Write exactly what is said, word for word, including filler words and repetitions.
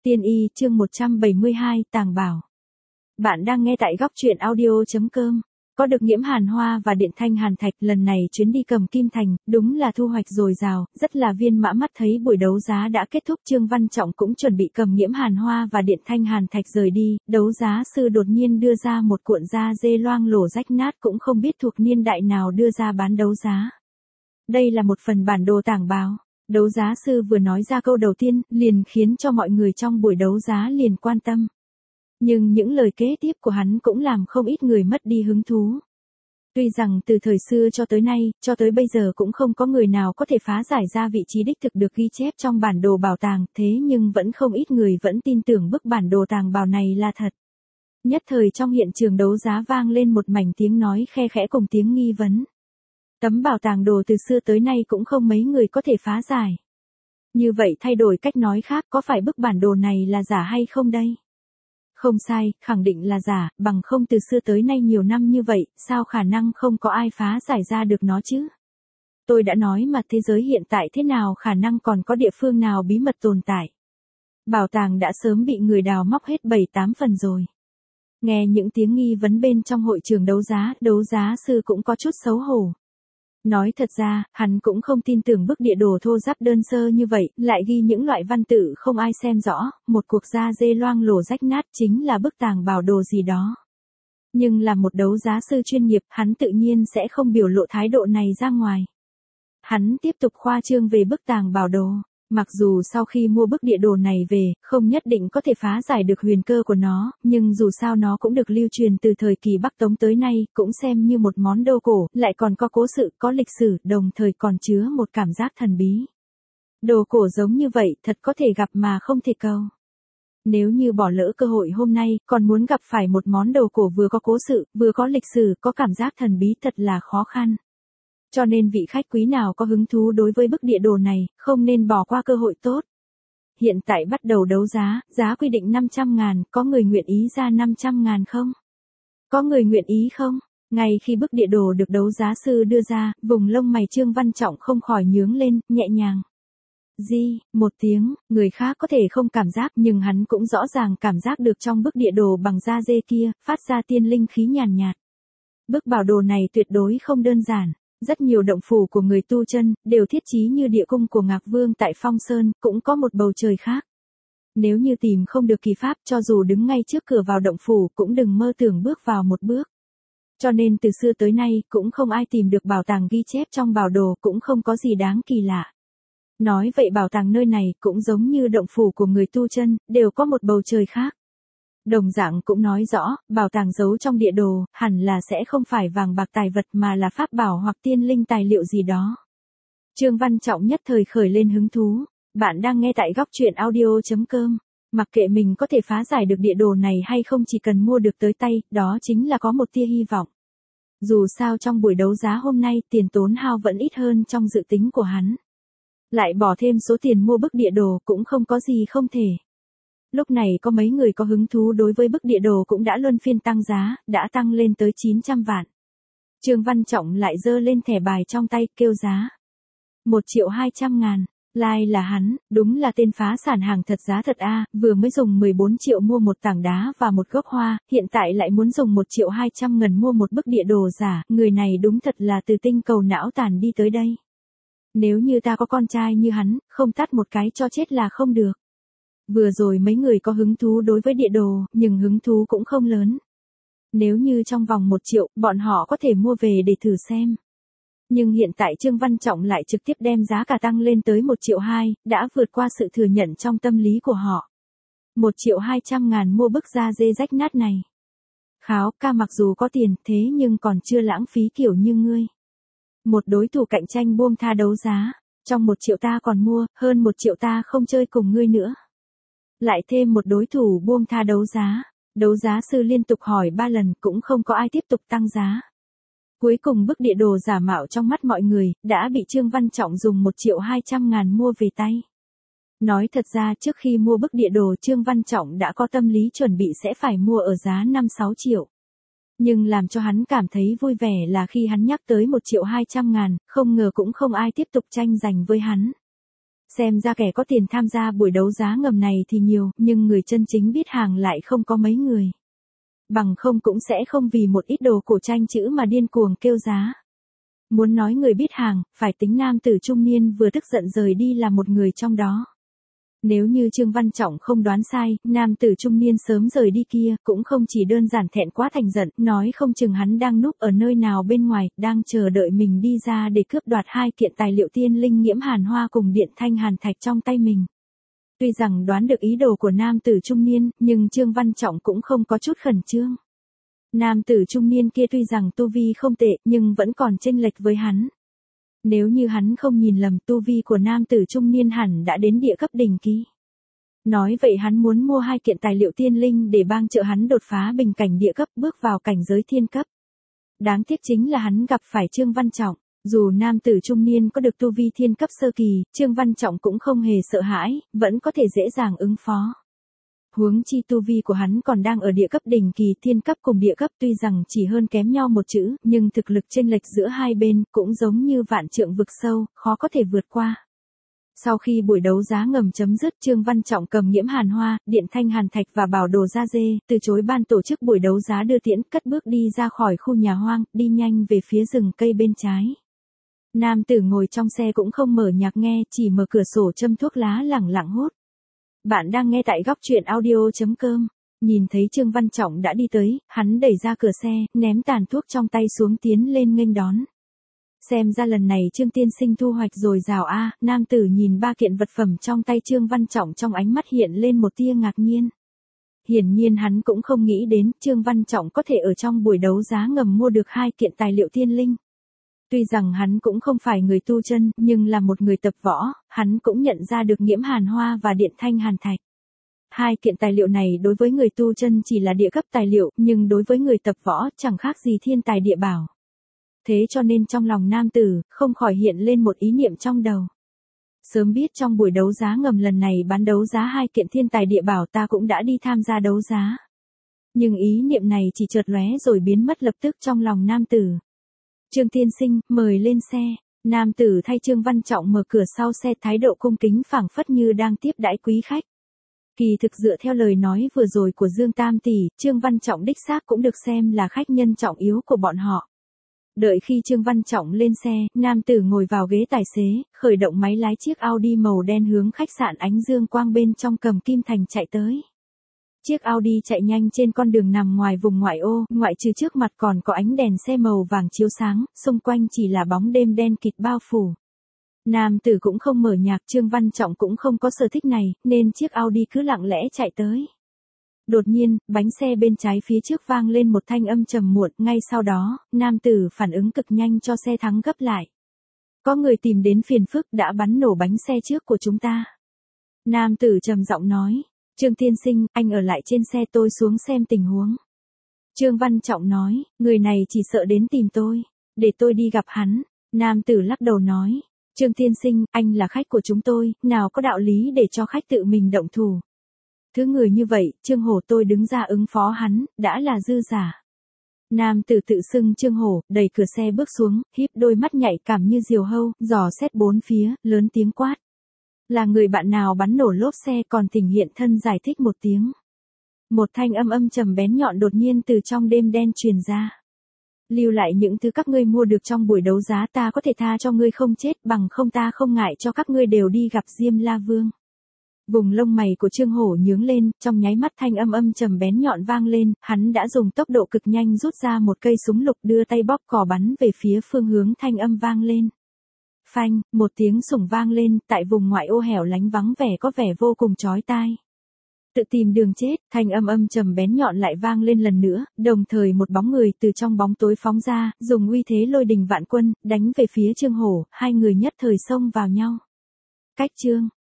Tiên y chương một trăm bảy mươi hai Tàng Bảo. Bạn đang nghe tại góc truyện audio.com. Có được Nghiễm Hàn Hoa và Điện Thanh Hàn Thạch, lần này chuyến đi Cầm Kim Thành, đúng là thu hoạch dồi dào, rất là viên mã. Mắt thấy buổi đấu giá đã kết thúc, Trương Văn Trọng cũng chuẩn bị cầm Nghiễm Hàn Hoa và Điện Thanh Hàn Thạch rời đi, đấu giá sư đột nhiên đưa ra một cuộn da dê loang lổ rách nát, cũng không biết thuộc niên đại nào đưa ra bán đấu giá. Đây là một phần bản đồ tàng bảo. Đấu giá sư vừa nói ra câu đầu tiên, liền khiến cho mọi người trong buổi đấu giá liền quan tâm. Nhưng những lời kế tiếp của hắn cũng làm không ít người mất đi hứng thú. Tuy rằng từ thời xưa cho tới nay, cho tới bây giờ cũng không có người nào có thể phá giải ra vị trí đích thực được ghi chép trong bản đồ bảo tàng, thế nhưng vẫn không ít người vẫn tin tưởng bức bản đồ tàng bảo này là thật. Nhất thời trong hiện trường đấu giá vang lên một mảnh tiếng nói khe khẽ cùng tiếng nghi vấn. Tấm bảo tàng đồ từ xưa tới nay cũng không mấy người có thể phá giải. Như vậy thay đổi cách nói khác, có phải bức bản đồ này là giả hay không đây? Không sai, khẳng định là giả, bằng không từ xưa tới nay nhiều năm như vậy, sao khả năng không có ai phá giải ra được nó chứ? Tôi đã nói mà, thế giới hiện tại thế nào khả năng còn có địa phương nào bí mật tồn tại? Bảo tàng đã sớm bị người đào móc hết bảy tám phần rồi. Nghe những tiếng nghi vấn bên trong hội trường đấu giá, đấu giá sư cũng có chút xấu hổ. Nói thật ra, hắn cũng không tin tưởng bức địa đồ thô ráp đơn sơ như vậy, lại ghi những loại văn tự không ai xem rõ, một cuộc da dê loang lổ rách nát chính là bức tàng bảo đồ gì đó. Nhưng là một đấu giá sư chuyên nghiệp, hắn tự nhiên sẽ không biểu lộ thái độ này ra ngoài. Hắn tiếp tục khoa trương về bức tàng bảo đồ. Mặc dù sau khi mua bức địa đồ này về, không nhất định có thể phá giải được huyền cơ của nó, nhưng dù sao nó cũng được lưu truyền từ thời kỳ Bắc Tống tới nay, cũng xem như một món đồ cổ, lại còn có cố sự, có lịch sử, đồng thời còn chứa một cảm giác thần bí. Đồ cổ giống như vậy, thật có thể gặp mà không thể cầu. Nếu như bỏ lỡ cơ hội hôm nay, còn muốn gặp phải một món đồ cổ vừa có cố sự, vừa có lịch sử, có cảm giác thần bí thật là khó khăn. Cho nên vị khách quý nào có hứng thú đối với bức địa đồ này, không nên bỏ qua cơ hội tốt. Hiện tại bắt đầu đấu giá, giá quy định năm trăm ngàn, có người nguyện ý ra năm trăm ngàn không? Có người nguyện ý không? Ngay khi bức địa đồ được đấu giá sư đưa ra, vùng lông mày Trương Văn Trọng không khỏi nhướng lên, nhẹ nhàng. Di, một tiếng, người khác có thể không cảm giác nhưng hắn cũng rõ ràng cảm giác được trong bức địa đồ bằng da dê kia, phát ra tiên linh khí nhàn nhạt. Bức bảo đồ này tuyệt đối không đơn giản. Rất nhiều động phủ của người tu chân, đều thiết trí như địa cung của Ngạc Vương tại Phong Sơn, cũng có một bầu trời khác. Nếu như tìm không được kỳ pháp, cho dù đứng ngay trước cửa vào động phủ, cũng đừng mơ tưởng bước vào một bước. Cho nên từ xưa tới nay, cũng không ai tìm được bảo tàng ghi chép trong bảo đồ, cũng không có gì đáng kỳ lạ. Nói vậy bảo tàng nơi này, cũng giống như động phủ của người tu chân, đều có một bầu trời khác. Đồng dạng cũng nói rõ, bảo tàng giấu trong địa đồ, hẳn là sẽ không phải vàng bạc tài vật mà là pháp bảo hoặc tiên linh tài liệu gì đó. Trương Văn Trọng nhất thời khởi lên hứng thú. Bạn đang nghe tại góc truyện audio.com. Mặc kệ mình có thể phá giải được địa đồ này hay không, chỉ cần mua được tới tay, đó chính là có một tia hy vọng. Dù sao trong buổi đấu giá hôm nay, tiền tốn hao vẫn ít hơn trong dự tính của hắn. Lại bỏ thêm số tiền mua bức địa đồ cũng không có gì không thể. Lúc này có mấy người có hứng thú đối với bức địa đồ cũng đã luân phiên tăng giá, đã tăng lên tới chín trăm vạn. Trương Văn Trọng lại giơ lên thẻ bài trong tay, kêu giá. một triệu hai trăm ngàn, lai là hắn, đúng là tên phá sản hàng thật giá thật a, vừa mới dùng mười bốn triệu mua một tảng đá và một gốc hoa, hiện tại lại muốn dùng một triệu hai trăm ngàn mua một bức địa đồ giả, người này đúng thật là từ tinh cầu não tàn đi tới đây. Nếu như ta có con trai như hắn, không tát một cái cho chết là không được. Vừa rồi mấy người có hứng thú đối với địa đồ, nhưng hứng thú cũng không lớn. Nếu như trong vòng một triệu, bọn họ có thể mua về để thử xem. Nhưng hiện tại Trương Văn Trọng lại trực tiếp đem giá cả tăng lên tới một triệu hai, đã vượt qua sự thừa nhận trong tâm lý của họ. một triệu hai trăm ngàn mua bức da dê rách nát này. Kháo ca mặc dù có tiền, thế nhưng còn chưa lãng phí kiểu như ngươi. Một đối thủ cạnh tranh buông tha đấu giá. Trong một triệu ta còn mua, hơn một triệu ta không chơi cùng ngươi nữa. Lại thêm một đối thủ buông tha đấu giá. Đấu giá sư liên tục hỏi ba lần cũng không có ai tiếp tục tăng giá. Cuối cùng bức địa đồ giả mạo trong mắt mọi người, đã bị Trương Văn Trọng dùng một triệu hai trăm ngàn mua về tay. Nói thật ra trước khi mua bức địa đồ Trương Văn Trọng đã có tâm lý chuẩn bị sẽ phải mua ở giá năm sáu triệu. Nhưng làm cho hắn cảm thấy vui vẻ là khi hắn nhắc tới một triệu hai trăm ngàn, không ngờ cũng không ai tiếp tục tranh giành với hắn. Xem ra kẻ có tiền tham gia buổi đấu giá ngầm này thì nhiều, nhưng người chân chính biết hàng lại không có mấy người. Bằng không cũng sẽ không vì một ít đồ cổ tranh chữ mà điên cuồng kêu giá. Muốn nói người biết hàng, phải tính nam tử trung niên vừa tức giận rời đi là một người trong đó. Nếu như Trương Văn Trọng không đoán sai, nam tử trung niên sớm rời đi kia, cũng không chỉ đơn giản thẹn quá thành giận, nói không chừng hắn đang núp ở nơi nào bên ngoài, đang chờ đợi mình đi ra để cướp đoạt hai kiện tài liệu tiên linh nghiễm hàn hoa cùng điện thanh hàn thạch trong tay mình. Tuy rằng đoán được ý đồ của nam tử trung niên, nhưng Trương Văn Trọng cũng không có chút khẩn trương. Nam tử trung niên kia tuy rằng tu vi không tệ, nhưng vẫn còn chênh lệch với hắn. Nếu như hắn không nhìn lầm, tu vi của nam tử trung niên hẳn đã đến địa cấp đỉnh kỳ. Nói vậy hắn muốn mua hai kiện tài liệu tiên linh để bang trợ hắn đột phá bình cảnh địa cấp, bước vào cảnh giới thiên cấp. Đáng tiếc chính là hắn gặp phải Trương Văn Trọng. Dù nam tử trung niên có được tu vi thiên cấp sơ kỳ, Trương Văn Trọng cũng không hề sợ hãi, vẫn có thể dễ dàng ứng phó. Huống chi tu vi của hắn còn đang ở địa cấp đỉnh kỳ, thiên cấp cùng địa cấp tuy rằng chỉ hơn kém nhau một chữ, nhưng thực lực chênh lệch giữa hai bên cũng giống như vạn trượng vực sâu, khó có thể vượt qua. Sau khi buổi đấu giá ngầm chấm dứt, Trương Văn Trọng cầm nghiễm hàn hoa, điện thanh hàn thạch và bảo đồ da dê, từ chối ban tổ chức buổi đấu giá đưa tiễn, cất bước đi ra khỏi khu nhà hoang, đi nhanh về phía rừng cây bên trái. Nam tử ngồi trong xe cũng không mở nhạc nghe, chỉ mở cửa sổ châm thuốc lá lẳng lặng hút. Bạn đang nghe tại góc truyện audio chấm com. Nhìn thấy Trương Văn Trọng đã đi tới, hắn đẩy ra cửa xe, ném tàn thuốc trong tay xuống tiến lên nghênh đón. Xem ra lần này Trương tiên sinh thu hoạch dồi dào a. À, nam tử nhìn ba kiện vật phẩm trong tay Trương Văn Trọng, trong ánh mắt hiện lên một tia ngạc nhiên. Hiển nhiên hắn cũng không nghĩ đến Trương Văn Trọng có thể ở trong buổi đấu giá ngầm mua được hai kiện tài liệu tiên linh. Tuy rằng hắn cũng không phải người tu chân, nhưng là một người tập võ, hắn cũng nhận ra được nghiễm hàn hoa và điện thanh hàn thạch. Hai kiện tài liệu này đối với người tu chân chỉ là địa cấp tài liệu, nhưng đối với người tập võ chẳng khác gì thiên tài địa bảo. Thế cho nên trong lòng nam tử, không khỏi hiện lên một ý niệm trong đầu. Sớm biết trong buổi đấu giá ngầm lần này bán đấu giá hai kiện thiên tài địa bảo, ta cũng đã đi tham gia đấu giá. Nhưng ý niệm này chỉ chợt lóe rồi biến mất lập tức trong lòng nam tử. Trương tiên sinh, mời lên xe. Nam tử thay Trương Văn Trọng mở cửa sau xe, thái độ cung kính phảng phất như đang tiếp đãi quý khách. Kỳ thực dựa theo lời nói vừa rồi của Dương Tam tỷ, Trương Văn Trọng đích xác cũng được xem là khách nhân trọng yếu của bọn họ. Đợi khi Trương Văn Trọng lên xe, nam tử ngồi vào ghế tài xế, khởi động máy lái chiếc Audi màu đen hướng khách sạn Ánh Dương Quang bên trong Cầm Kim Thành chạy tới. Chiếc Audi chạy nhanh trên con đường nằm ngoài vùng ngoại ô, ngoại trừ trước mặt còn có ánh đèn xe màu vàng chiếu sáng, xung quanh chỉ là bóng đêm đen kịt bao phủ. Nam tử cũng không mở nhạc, Trương Văn Trọng cũng không có sở thích này, nên chiếc Audi cứ lặng lẽ chạy tới. Đột nhiên, bánh xe bên trái phía trước vang lên một thanh âm trầm muộn, ngay sau đó, nam tử phản ứng cực nhanh cho xe thắng gấp lại. Có người tìm đến phiền phức, đã bắn nổ bánh xe trước của chúng ta. Nam tử trầm giọng nói. Trương tiên sinh, anh ở lại trên xe, tôi xuống xem tình huống. Trương Văn Trọng nói, người này chỉ sợ đến tìm tôi, để tôi đi gặp hắn. Nam tử lắc đầu nói, Trương tiên sinh, anh là khách của chúng tôi, nào có đạo lý để cho khách tự mình động thủ. Thứ người như vậy, Trương Hổ tôi đứng ra ứng phó hắn, đã là dư giả. Nam tử tự xưng Trương Hổ, đẩy cửa xe bước xuống, híp đôi mắt nhạy cảm như diều hâu, dò xét bốn phía, lớn tiếng quát. Là người bạn nào bắn nổ lốp xe, còn thỉnh hiện thân giải thích một tiếng. Một thanh âm âm trầm bén nhọn đột nhiên từ trong đêm đen truyền ra. Lưu lại những thứ các ngươi mua được trong buổi đấu giá, ta có thể tha cho ngươi không chết, bằng không ta không ngại cho các ngươi đều đi gặp Diêm La Vương. Vùng lông mày của Trương Hổ nhướng lên, trong nháy mắt thanh âm âm trầm bén nhọn vang lên, hắn đã dùng tốc độ cực nhanh rút ra một cây súng lục, đưa tay bóp cò bắn về phía phương hướng thanh âm vang lên. Phanh, một tiếng súng vang lên, tại vùng ngoại ô hẻo lánh vắng vẻ có vẻ vô cùng chói tai. Tự tìm đường chết, thanh âm âm trầm bén nhọn lại vang lên lần nữa, đồng thời một bóng người từ trong bóng tối phóng ra, dùng uy thế lôi đình vạn quân, đánh về phía Trương Hổ, hai người nhất thời xông vào nhau. Cách Trương,